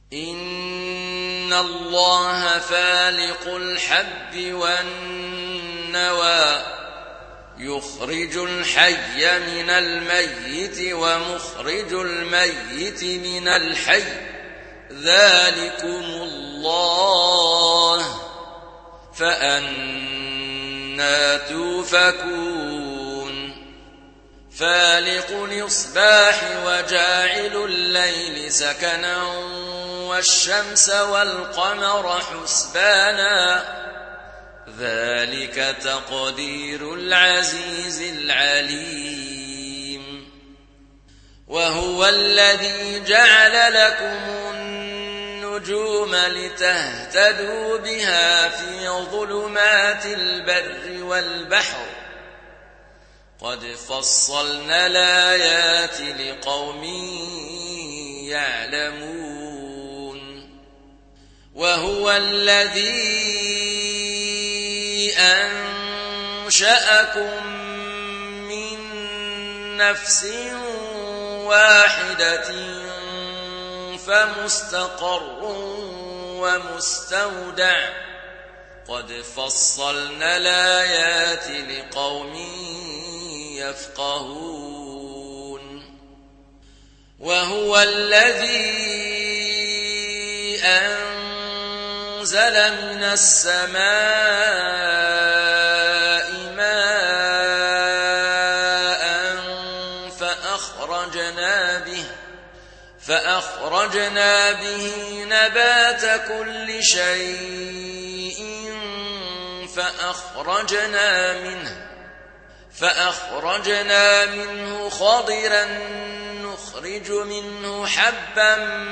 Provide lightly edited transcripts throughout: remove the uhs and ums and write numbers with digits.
إن الله فالق الحب والنوى يخرج الحي من الميت ومخرج الميت من الحي ذلكم الله فأنى توفكون فالق الإصباح وجاعل الليل سكنا والشمس والقمر حسبانا ذلك تقدير العزيز العليم وهو الذي جعل لكم النجوم لتهتدوا بها في ظلمات البر والبحر قد فصلنا الآيات لقوم يعلمون وهو الذي أنشأكم من نفس واحدة فمستقر ومستودع قد فصلنا الآيات لقوم يفقهون وهو الذي أنزل من السماء ماء فأخرجنا به نبات كل شيء فأخرجنا منه خضرا نخرج منه حبا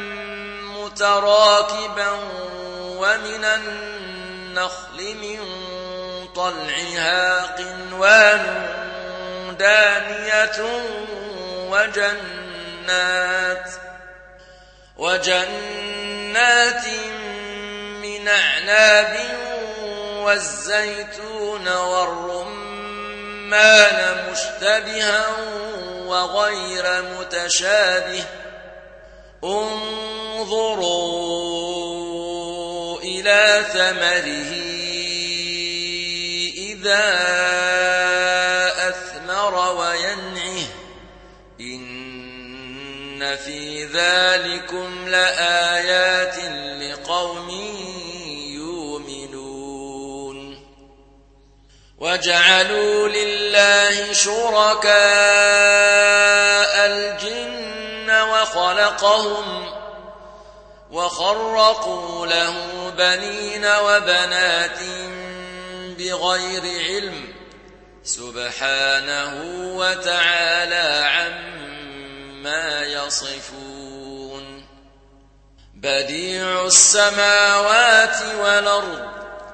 متراكبا ومن النخل من طلعها قنوان دانية وجنات من أعناب والزيتون والرمان مشتبها وغير متشابه انظروا إلى ثمره إذا أثمر وينعه إن في ذلكم لآيات لقوم يؤمنون وجعلوا لله شركاء الجن وخرقوا له بنين وبنات بغير علم سبحانه وتعالى عما يصفون بديع السماوات والأرض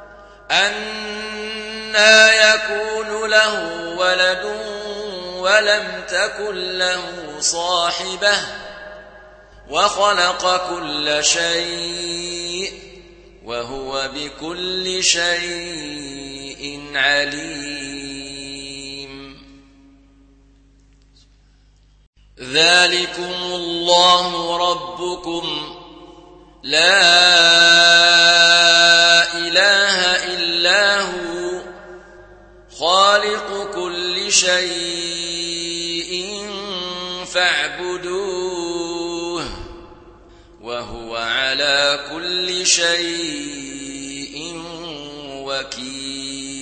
أنى يكون له ولد ولم تكن له صاحبة وخلق كل شيء وهو بكل شيء عليم ذلكم الله ربكم لا إله إلا هو خالق كل شيء فاعبدوه وهو على كل شيء وكيل